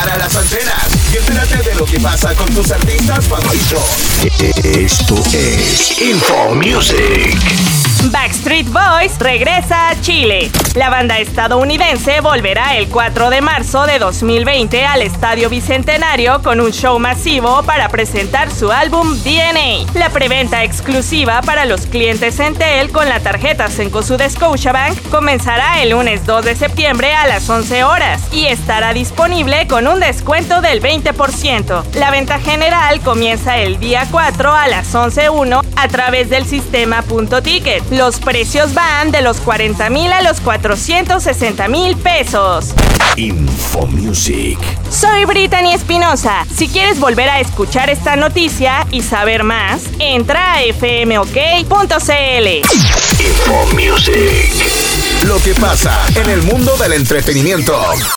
para las antenas y entérate de lo que pasa con tus artistas favoritos. Esto es Info Music. Backstreet Boys regresa a Chile. La banda estadounidense volverá el 4 de marzo de 2020 al Estadio Bicentenario con un show masivo para presentar su álbum DNA. La preventa exclusiva para los clientes Entel con la tarjeta Cencosud Scotiabank comenzará el lunes 2 de septiembre a las 11 horas y estará disponible con un descuento del 20%. La venta general comienza el día 4 a las 11:01 a través del sistema Punto Ticket. Los precios van de los 40,000 a los 460,000 pesos. Info Music. Soy Brittany Espinosa. Si quieres volver a escuchar esta noticia y saber más, entra a fmok.cl. Info Music. Lo que pasa en el mundo del entretenimiento.